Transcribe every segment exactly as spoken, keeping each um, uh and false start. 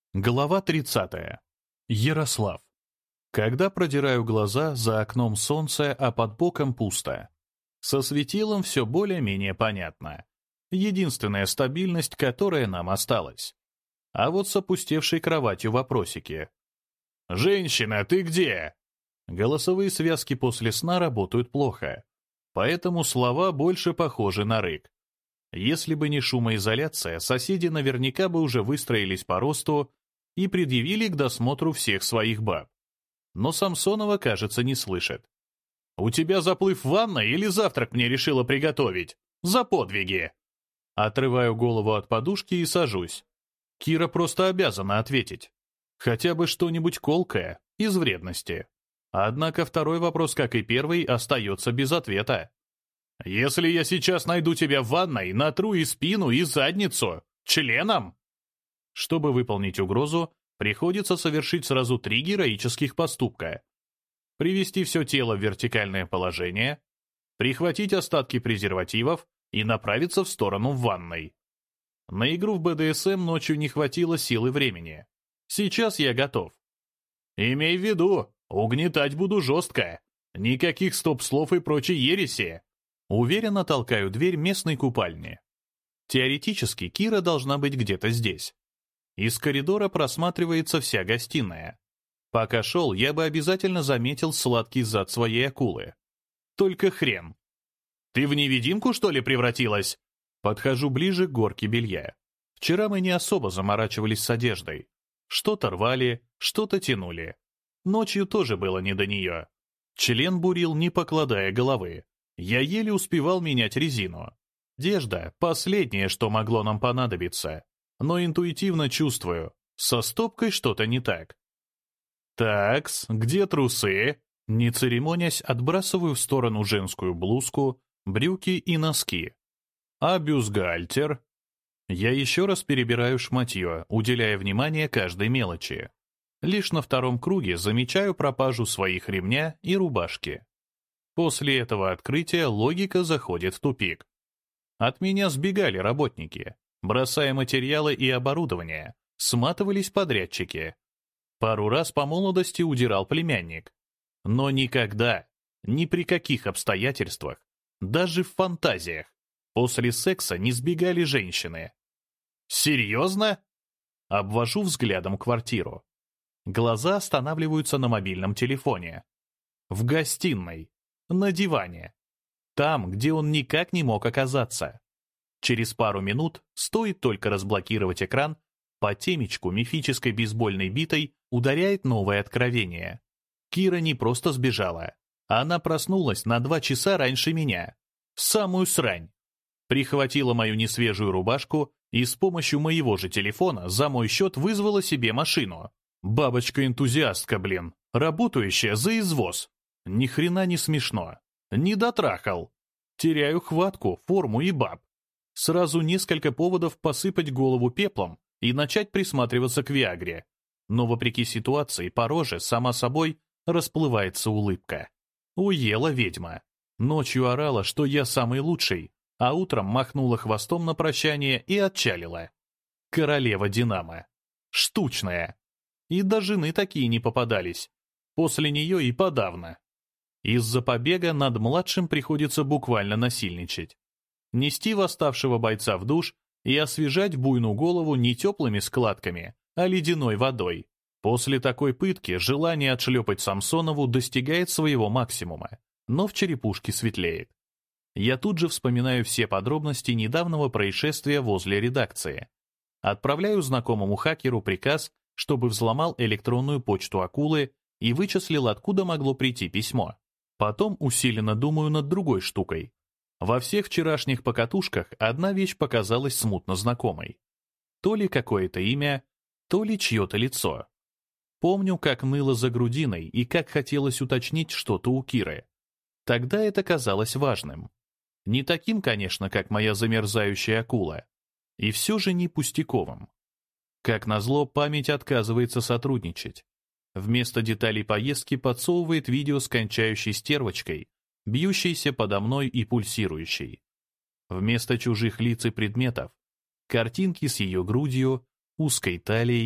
Глава тридцатая. Ярослав. Когда продираю глаза, за окном солнце, а под боком пусто. Со светилом все более-менее понятно. Единственная стабильность, которая нам осталась. А вот с опустевшей кроватью вопросики. «Женщина, ты где?» Голосовые связки после сна работают плохо, поэтому слова больше похожи на рык. Если бы не шумоизоляция, соседи наверняка бы уже выстроились по росту и предъявили к досмотру всех своих баб. Но Самсонова, кажется, не слышит. «У тебя заплыв в ванной или завтрак мне решила приготовить? За подвиги!» Отрываю голову от подушки и сажусь. Кира просто обязана ответить. Хотя бы что-нибудь колкое, из вредности. Однако второй вопрос, как и первый, остается без ответа. «Если я сейчас найду тебя в ванной, натру и спину, и задницу. Членом?» Чтобы выполнить угрозу, приходится совершить сразу три героических поступка. Привести все тело в вертикальное положение, прихватить остатки презервативов и направиться в сторону ванной. На игру в бэ дэ эс эм ночью не хватило сил и времени. Сейчас я готов. Имей в виду, угнетать буду жестко. Никаких стоп-слов и прочей ереси. Уверенно толкаю дверь местной купальни. Теоретически Кира должна быть где-то здесь. Из коридора просматривается вся гостиная. Пока шел, я бы обязательно заметил сладкий зад своей акулы. Только хрен. «Ты в невидимку, что ли, превратилась?» Подхожу ближе к горке белья. Вчера мы не особо заморачивались с одеждой. Что-то рвали, что-то тянули. Ночью тоже было не до нее. Член бурил, не покладая головы. Я еле успевал менять резину. Одежда — последнее, что могло нам понадобиться. Но интуитивно чувствую, со стопкой что-то не так. «Такс, где трусы?» Не церемонясь, отбрасываю в сторону женскую блузку, брюки и носки. «А бюстгальтер?» Я еще раз перебираю шматье, уделяя внимание каждой мелочи. Лишь на втором круге замечаю пропажу своих ремня и рубашки. После этого открытия логика заходит в тупик. От меня сбегали работники, бросая материалы и оборудование, сматывались подрядчики. Пару раз по молодости удирал племянник. Но никогда, ни при каких обстоятельствах, даже в фантазиях, после секса не сбегали женщины. «Серьезно?» Обвожу взглядом квартиру. Глаза останавливаются на мобильном телефоне. В гостиной, на диване. Там, где он никак не мог оказаться. Через пару минут, стоит только разблокировать экран, по темечку мифической бейсбольной битой ударяет новое откровение. Кира не просто сбежала. Она проснулась на два часа раньше меня. Самую срань. Прихватила мою несвежую рубашку и с помощью моего же телефона за мой счет вызвала себе машину. Бабочка-энтузиастка, блин, работающая за извоз. Ни хрена не смешно. Не дотрахал. Теряю хватку, форму и баб. Сразу несколько поводов посыпать голову пеплом и начать присматриваться к Виагре. Но вопреки ситуации по роже, сама собой, расплывается улыбка. Уела ведьма. Ночью орала, что я самый лучший, а утром махнула хвостом на прощание и отчалила. Королева Динамо. Штучная. И до жены такие не попадались. После нее и подавно. Из-за побега над младшим приходится буквально насильничать. Нести восставшего бойца в душ и освежать буйную голову не теплыми складками, а ледяной водой. После такой пытки желание отшлепать Самсонову достигает своего максимума, но в черепушке светлеет. Я тут же вспоминаю все подробности недавнего происшествия возле редакции. Отправляю знакомому хакеру приказ, чтобы взломал электронную почту акулы и вычислил, откуда могло прийти письмо. Потом усиленно думаю над другой штукой. Во всех вчерашних покатушках одна вещь показалась смутно знакомой. То ли какое-то имя, то ли чье-то лицо. Помню, как ныло за грудиной и как хотелось уточнить что-то у Киры. Тогда это казалось важным. Не таким, конечно, как моя замерзающая акула. И все же не пустяковым. Как назло, память отказывается сотрудничать. Вместо деталей поездки подсовывает видео с кончающей стервочкой, бьющейся подо мной и пульсирующей. Вместо чужих лиц и предметов — картинки с ее грудью, узкой талией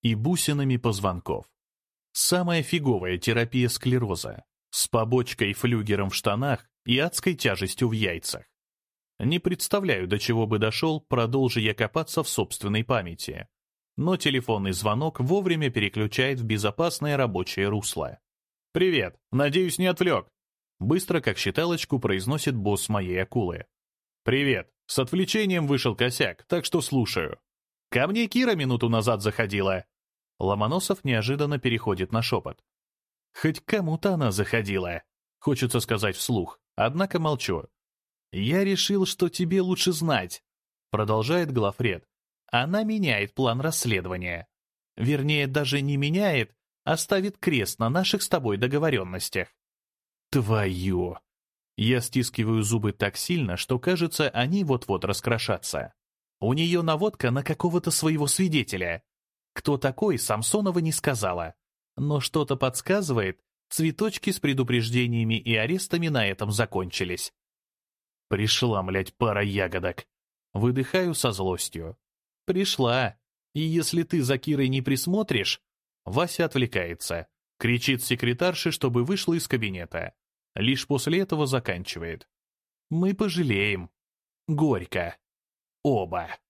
и бусинами позвонков. Самая фиговая терапия склероза, с побочкой-флюгером в штанах и адской тяжестью в яйцах. Не представляю, до чего бы дошел, продолжи я копаться в собственной памяти. Но телефонный звонок вовремя переключает в безопасное рабочее русло. «Привет, надеюсь, не отвлек?» Быстро, как считалочку, произносит босс моей акулы. «Привет, с отвлечением вышел косяк, так что слушаю. Ко мне Кира минуту назад заходила». Ломоносов неожиданно переходит на шепот. «Хоть кому-то она заходила», хочется сказать вслух, однако молчу. «Я решил, что тебе лучше знать», продолжает главред. «Она меняет план расследования. Вернее, даже не меняет, а ставит крест на наших с тобой договоренностях». «Твою!» Я стискиваю зубы так сильно, что, кажется, они вот-вот раскрошатся. У нее наводка на какого-то своего свидетеля. Кто такой, Самсонова не сказала. Но что-то подсказывает, цветочки с предупреждениями и арестами на этом закончились. Пришла, млядь, пара ягодок. Выдыхаю со злостью. Пришла. И если ты за Кирой не присмотришь... Вася отвлекается. Кричит секретарше, чтобы вышла из кабинета. Лишь после этого заканчивает. Мы пожалеем. Горько. Оба.